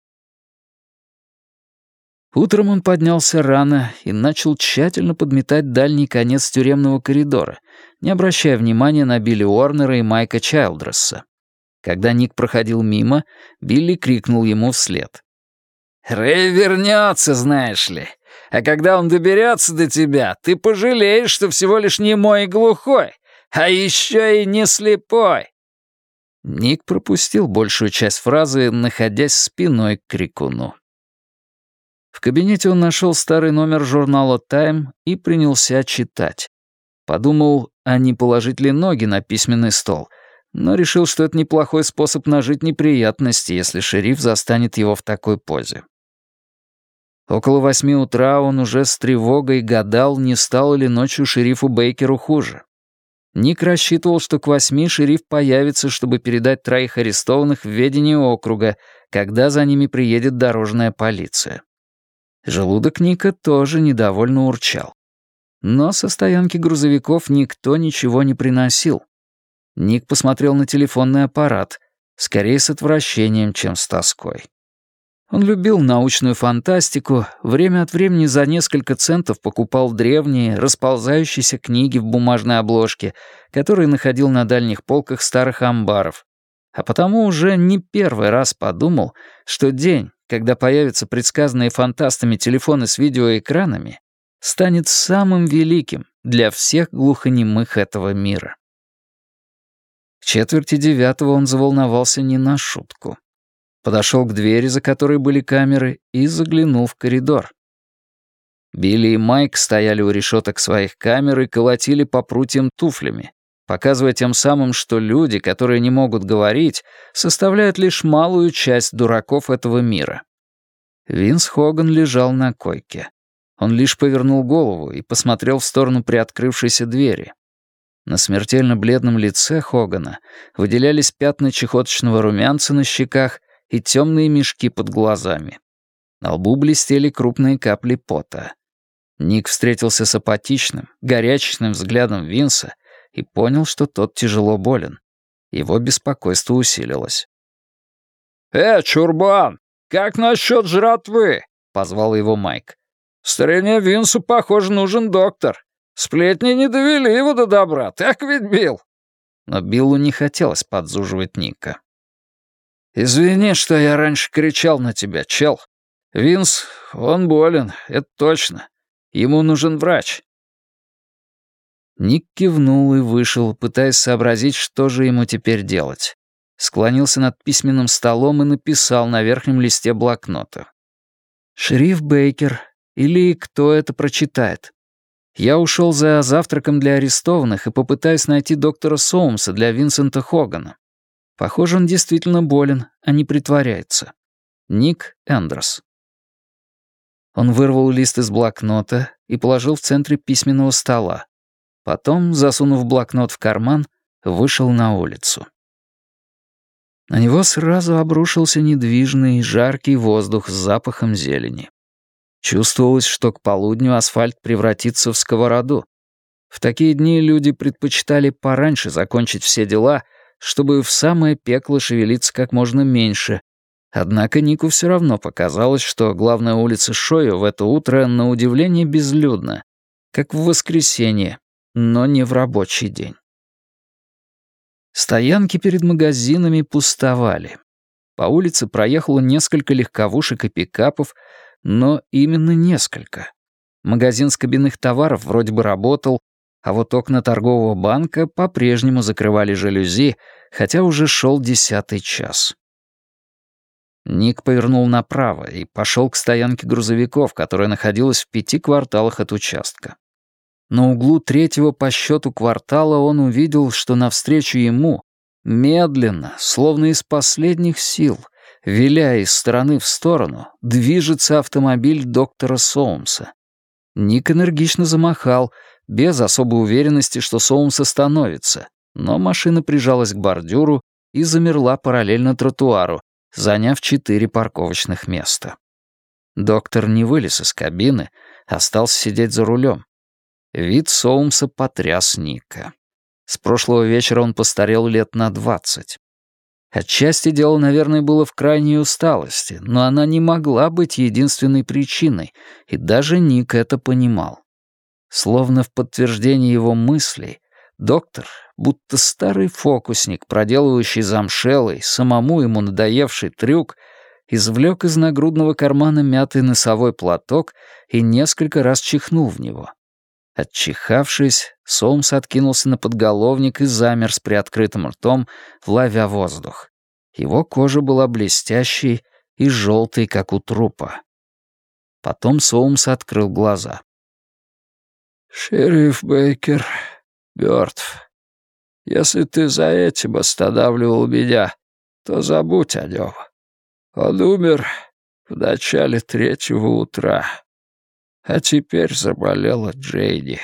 Утром он поднялся рано и начал тщательно подметать дальний конец тюремного коридора, не обращая внимания на Билли Уорнера и Майка Чайлдресса. Когда Ник проходил мимо, Билли крикнул ему вслед: «Рэй вернется, знаешь ли. А когда он доберется до тебя, ты пожалеешь, что всего лишь немой и глухой, а еще и не слепой». Ник пропустил большую часть фразы, находясь спиной к крикуну. В кабинете он нашел старый номер журнала «Тайм» и принялся читать. Подумал, а не положить ли ноги на письменный стол, но решил, что это неплохой способ нажить неприятности, если шериф застанет его в такой позе. Около 8 утра он уже с тревогой гадал, не стало ли ночью шерифу Бейкеру хуже. Ник рассчитывал, что к 8 шериф появится, чтобы передать 3 арестованных в ведение округа, когда за ними приедет дорожная полиция. Желудок Ника тоже недовольно урчал. Но со стоянки грузовиков никто ничего не приносил. Ник посмотрел на телефонный аппарат, скорее с отвращением, чем с тоской. Он любил научную фантастику, время от времени за несколько центов покупал древние, расползающиеся книги в бумажной обложке, которые находил на дальних полках старых амбаров, а потому уже не первый раз подумал, что день, когда появятся предсказанные фантастами телефоны с видеоэкранами, станет самым великим для всех глухонемых этого мира. К 8:45 он заволновался не на шутку. Подошел к двери, за которой были камеры, и заглянул в коридор. Билли и Майк стояли у решеток своих камер и колотили по прутьям туфлями, показывая тем самым, что люди, которые не могут говорить, составляют лишь малую часть дураков этого мира. Винс Хоган лежал на койке. Он лишь повернул голову и посмотрел в сторону приоткрывшейся двери. На смертельно бледном лице Хогана выделялись пятна чехоточного румянца на щеках и темные мешки под глазами. На лбу блестели крупные капли пота. Ник встретился с апатичным, горячечным взглядом Винса и понял, что тот тяжело болен. Его беспокойство усилилось. Чурбан, как насчет жратвы?» — позвал его Майк. «Старине Винсу, похоже, нужен доктор. Сплетни не довели его до добра, так ведь, Билл?» Но Биллу не хотелось подзуживать Ника. «Извини, что я раньше кричал на тебя, чел. Винс, он болен, это точно. Ему нужен врач». Ник кивнул и вышел, пытаясь сообразить, что же ему теперь делать. Склонился над письменным столом и написал на верхнем листе блокнота: «Шериф Бейкер, или кто это прочитает. Я ушел за завтраком для арестованных и попытаюсь найти доктора Соумса для Винсента Хогана. Похоже, он действительно болен, а не притворяется. Ник Эндрос». Он вырвал лист из блокнота и положил в центре письменного стола. Потом, засунув блокнот в карман, вышел на улицу. На него сразу обрушился недвижный, жаркий воздух с запахом зелени. Чувствовалось, что к полудню асфальт превратится в сковороду. В такие дни люди предпочитали пораньше закончить все дела, чтобы в самое пекло шевелиться как можно меньше. Однако Нику все равно показалось, что главная улица Шойо в это утро на удивление безлюдна, как в воскресенье, но не в рабочий день. Стоянки перед магазинами пустовали. По улице проехало несколько легковушек и пикапов, но именно несколько. Магазин с кабинных товаров вроде бы работал, а вот окна торгового банка по-прежнему закрывали жалюзи, хотя уже шел 10-й час. Ник повернул направо и пошел к стоянке грузовиков, которая находилась в 5 кварталах от участка. На углу 3-го по счету квартала он увидел, что навстречу ему, медленно, словно из последних сил, виляя из стороны в сторону, движется автомобиль доктора Соумса. Ник энергично замахал, без особой уверенности, что Соумс остановится, но машина прижалась к бордюру и замерла параллельно тротуару, заняв 4 парковочных места. Доктор не вылез из кабины, остался сидеть за рулем. Вид Соумса потряс Ника. С прошлого вечера он постарел лет на 20. Отчасти дело, наверное, было в крайней усталости, но она не могла быть единственной причиной, и даже Ник это понимал. Словно в подтверждение его мыслей, доктор, будто старый фокусник, проделывающий замшелый, самому ему надоевший трюк, извлек из нагрудного кармана мятый носовой платок и несколько раз чихнул в него. Отчихавшись, Соумс откинулся на подголовник и замер с приоткрытым ртом, ловя воздух. Его кожа была блестящей и желтой, как у трупа. Потом Соумс открыл глаза. «Шериф Бейкер мертв. Если ты за этим останавливал меня, то забудь о нем. Он умер в начале 3-го утра. А теперь заболела Джейни».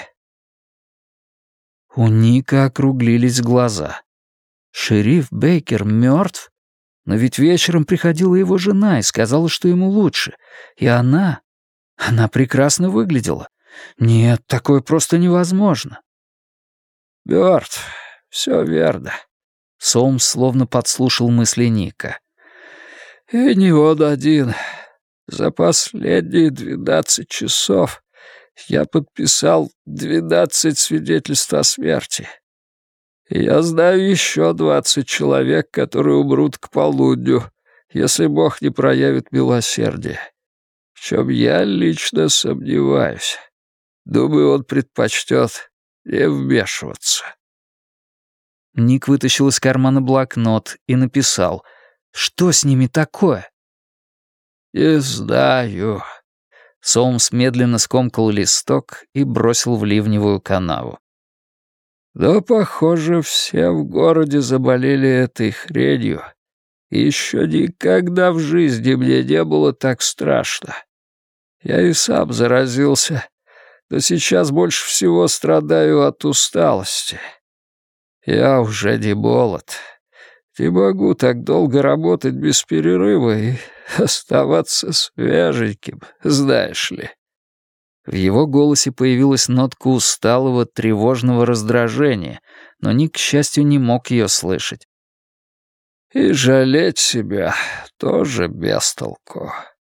У Ника округлились глаза. Шериф Бейкер мертв? Но ведь вечером приходила его жена и сказала, что ему лучше. И она прекрасно выглядела. Нет, такое просто невозможно. «Мертв, все верно». Соумс словно подслушал мысли Ника. «И не он один. За последние 12 часов я подписал 12 свидетельств о смерти. И я знаю еще 20 человек, которые умрут к полудню, если Бог не проявит милосердие. В чем я лично сомневаюсь. Думаю, он предпочтет не вмешиваться». Ник вытащил из кармана блокнот и написал: «Что с ними такое?» «Не знаю». Соумс медленно скомкал листок и бросил в ливневую канаву. «Но, похоже, все в городе заболели этой хренью. И еще никогда в жизни мне не было так страшно. Я и сам заразился, но сейчас больше всего страдаю от усталости. Я уже не молод. Не могу так долго работать без перерыва и оставаться свеженьким, знаешь ли». В его голосе появилась нотка усталого, тревожного раздражения, но Ник, к счастью, не мог ее слышать. «И жалеть себя тоже без толку».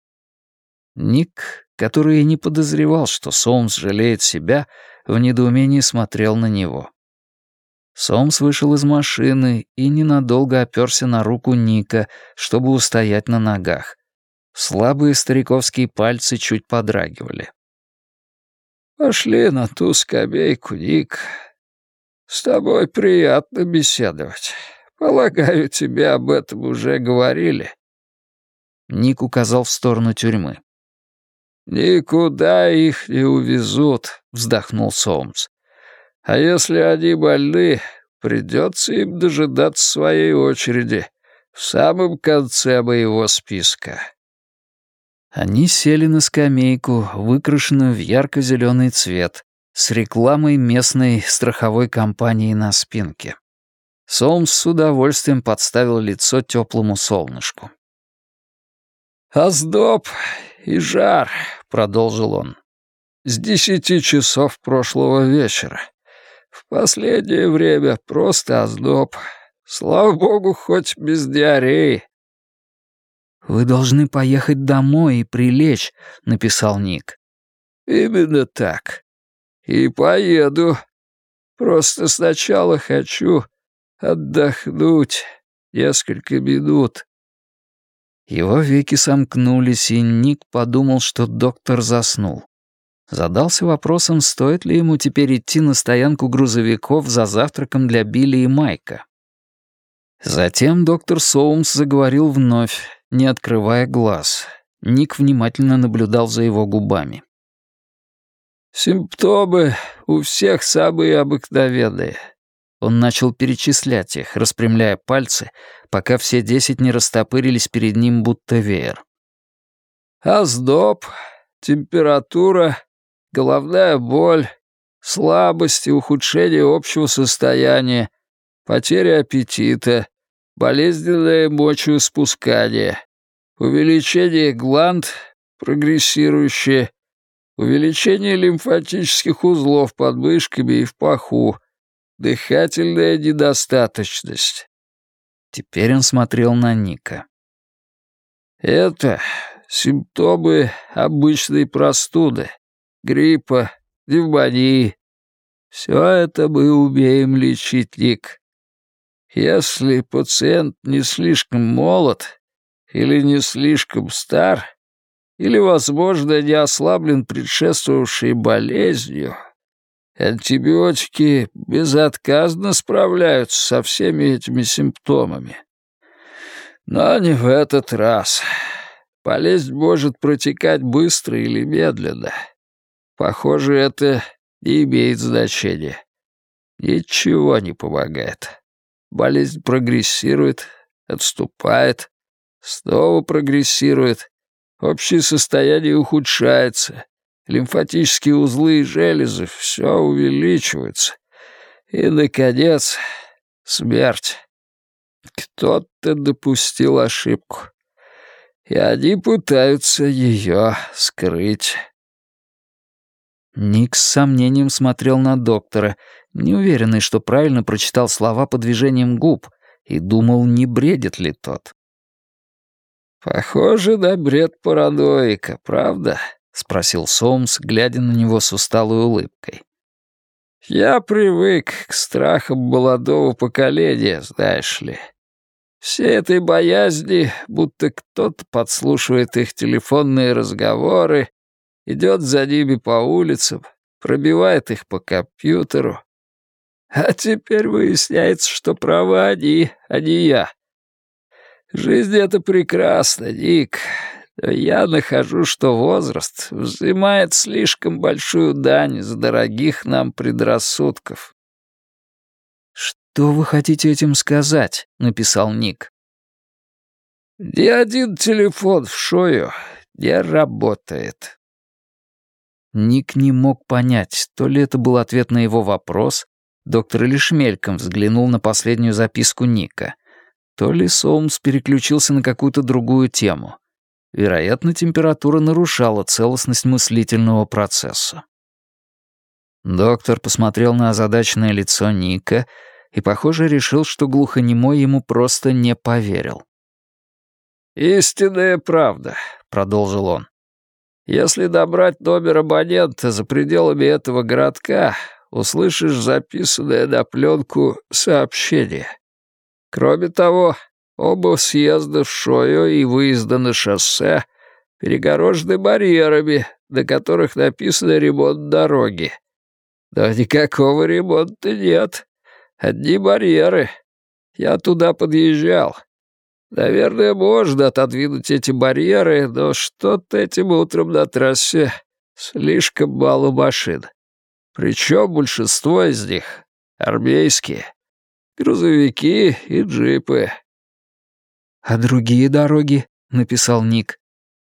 Ник, который и не подозревал, что Соумс жалеет себя, в недоумении смотрел на него. Соумс вышел из машины и ненадолго оперся на руку Ника, чтобы устоять на ногах. Слабые стариковские пальцы чуть подрагивали. «Пошли на ту скамейку, Ник. С тобой приятно беседовать. Полагаю, тебе об этом уже говорили». Ник указал в сторону тюрьмы. «Никуда их не увезут», — вздохнул Соумс. «А если они больны, придется им дожидаться своей очереди в самом конце моего списка». Они сели на скамейку, выкрашенную в ярко-зеленый цвет, с рекламой местной страховой компании на спинке. Соумс с удовольствием подставил лицо теплому солнышку. «Оздоб и жар», — продолжил он, — «с 10 часов прошлого вечера. В последнее время просто оздоб. Слава богу, хоть без диареи». «Вы должны поехать домой и прилечь», — написал Ник. «Именно так. И поеду. Просто сначала хочу отдохнуть несколько минут». Его веки сомкнулись, и Ник подумал, что доктор заснул. Задался вопросом, стоит ли ему теперь идти на стоянку грузовиков за завтраком для Билли и Майка. Затем доктор Соумс заговорил вновь, не открывая глаз. Ник внимательно наблюдал за его губами. «Симптомы у всех самые обыкновенные». Он начал перечислять их, распрямляя пальцы, пока все 10 не растопырились перед ним, будто веер. Озноб, температура, головная боль, слабость и ухудшение общего состояния, потеря аппетита, болезненное мочеиспускание, увеличение гланд, прогрессирующее, увеличение лимфатических узлов под мышками и в паху, дыхательная недостаточность. Теперь он смотрел на Ника. Это симптомы обычной простуды, гриппа, пневмонии. Все это мы умеем лечить, Ник. Если пациент не слишком молод или не слишком стар, или, возможно, не ослаблен предшествовавшей болезнью, антибиотики безотказно справляются со всеми этими симптомами. Но не в этот раз. Болезнь может протекать быстро или медленно. Похоже, это не имеет значения. Ничего не помогает. Болезнь прогрессирует, отступает, снова прогрессирует, общее состояние ухудшается, лимфатические узлы и железы все увеличиваются. И, наконец, смерть. Кто-то допустил ошибку, и они пытаются ее скрыть. Ник с сомнением смотрел на доктора, неуверенный, что правильно прочитал слова по движениям губ, и думал, не бредит ли тот. «Похоже на бред параноика, правда?» — спросил Соумс, глядя на него с усталой улыбкой. «Я привык к страхам молодого поколения, знаешь ли. Всей этой боязни, будто кто-то подслушивает их телефонные разговоры, идет за ними по улицам, пробивает их по компьютеру. А теперь выясняется, что правы они, а не я. Жизнь — это прекрасно, Ник, но я нахожу, что возраст взимает слишком большую дань с дорогих нам предрассудков». «Что вы хотите этим сказать?» — написал Ник. «Ни один телефон в Шою не работает». Ник не мог понять, то ли это был ответ на его вопрос, доктор лишь мельком взглянул на последнюю записку Ника, то ли Соумс переключился на какую-то другую тему. Вероятно, температура нарушала целостность мыслительного процесса. Доктор посмотрел на озадаченное лицо Ника и, похоже, решил, что глухонемой ему просто не поверил. «Истинная правда», — продолжил он. «Если добрать номер абонента за пределами этого городка, услышишь записанное на пленку сообщение. Кроме того, оба съезда в Шою и выезда на шоссе перегорожены барьерами, на которых написано «ремонт дороги». Но никакого ремонта нет. Одни барьеры. Я туда подъезжал. Наверное, можно отодвинуть эти барьеры, но что-то этим утром на трассе слишком мало машин. Причем большинство из них армейские. Грузовики и джипы. «А другие дороги?» — написал Ник.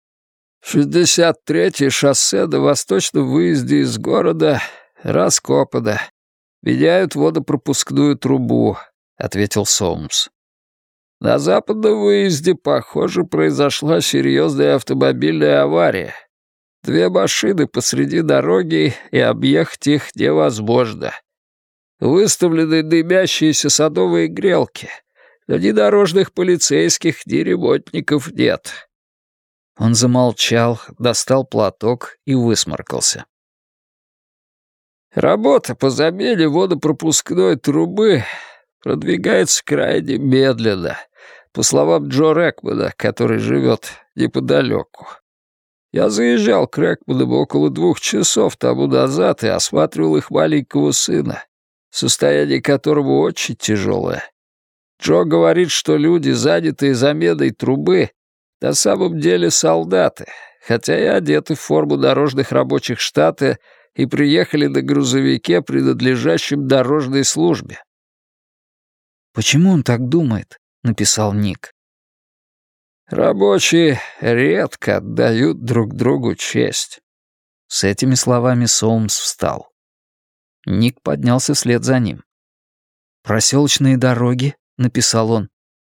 63-е шоссе на восточном выезде из города раскопано. Меняют водопропускную трубу», — ответил Соумс. «На западном выезде, похоже, произошла серьезная автомобильная авария. 2 машины посреди дороги, и объехать их невозможно. Выставлены дымящиеся садовые грелки. Но ни дорожных полицейских, ни ремонтников нет». Он замолчал, достал платок и высморкался. «Работа по замене водопропускной трубы продвигается крайне медленно, по словам Джо Рэкмана, который живет неподалеку. Я заезжал к Рэкманам около 2 часов тому назад и осматривал их маленького сына, состояние которого очень тяжелое. Джо говорит, что люди, занятые заменой трубы, на самом деле солдаты, хотя и одеты в форму дорожных рабочих штата и приехали на грузовике, принадлежащем дорожной службе». «Почему он так думает?» — написал Ник. «Рабочие редко отдают друг другу честь». С этими словами Соумс встал. Ник поднялся вслед за ним. «Проселочные дороги», — написал он.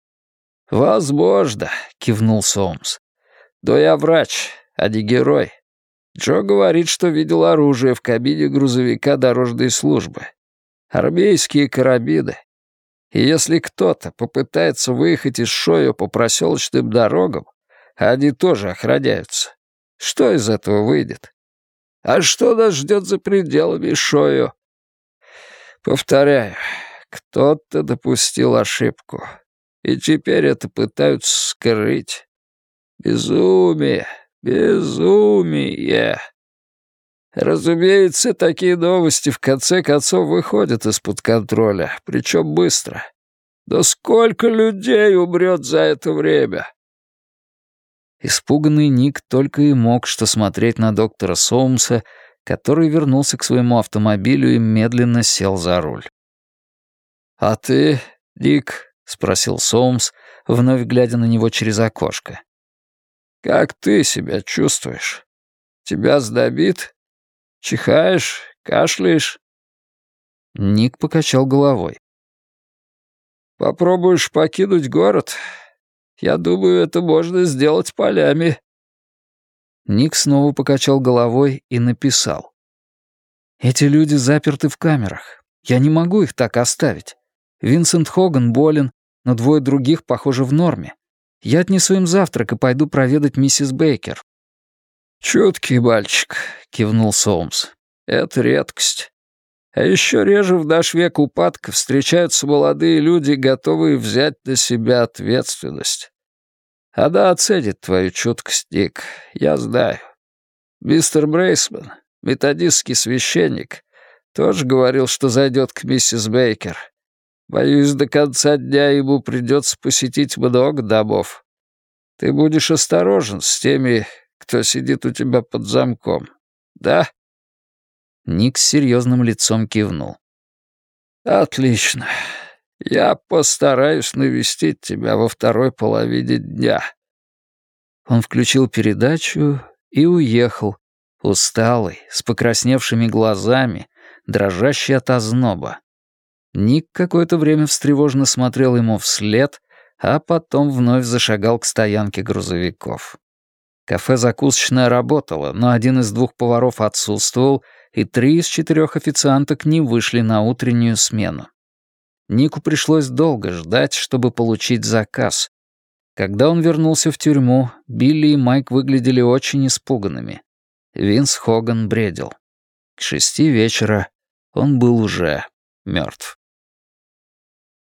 «Возможно», — кивнул Соумс. «Но я врач, а не герой. Джо говорит, что видел оружие в кабине грузовика дорожной службы. Армейские карабины. И если кто-то попытается выехать из Шойо по проселочным дорогам, а они тоже охраняются, что из этого выйдет? А что нас ждет за пределами Шойо? Повторяю, кто-то допустил ошибку, и теперь это пытаются скрыть. Безумие, безумие. Разумеется, такие новости в конце концов выходят из-под контроля, причем быстро. Но сколько людей умрет за это время?» Испуганный Ник только и мог что смотреть на доктора Соумса, который вернулся к своему автомобилю и медленно сел за руль. «А ты, Ник?» — спросил Соумс, вновь глядя на него через окошко. «Как ты себя чувствуешь? Тебя сдобит? Чихаешь? Кашляешь?» Ник покачал головой. «Попробуешь покинуть город? Я думаю, это можно сделать полями». Ник снова покачал головой и написал. «Эти люди заперты в камерах. Я не могу их так оставить. Винсент Хоган болен, но 2 других, похоже, в норме. Я отнесу им завтрак и пойду проведать миссис Бейкер». «Чуткий мальчик», — кивнул Соумс. «Это редкость. А еще реже в наш век упадка встречаются молодые люди, готовые взять на себя ответственность. Она оценит твою чуткость, Ник, я знаю. Мистер Брейсман, методистский священник, тоже говорил, что зайдет к миссис Бейкер. Боюсь, до конца дня ему придется посетить много домов. Ты будешь осторожен с теми, кто сидит у тебя под замком, да?» Ник с серьезным лицом кивнул. «Отлично. Я постараюсь навестить тебя во второй половине дня». Он включил передачу и уехал, усталый, с покрасневшими глазами, дрожащий от озноба. Ник какое-то время встревоженно смотрел ему вслед, а потом вновь зашагал к стоянке грузовиков. Кафе «Закусочная» работало, но 1 из 2 поваров отсутствовал, и 3 из 4 официанток не вышли на утреннюю смену. Нику пришлось долго ждать, чтобы получить заказ. Когда он вернулся в тюрьму, Билли и Майк выглядели очень испуганными. Винс Хоган бредил. К 6 вечера он был уже мертв.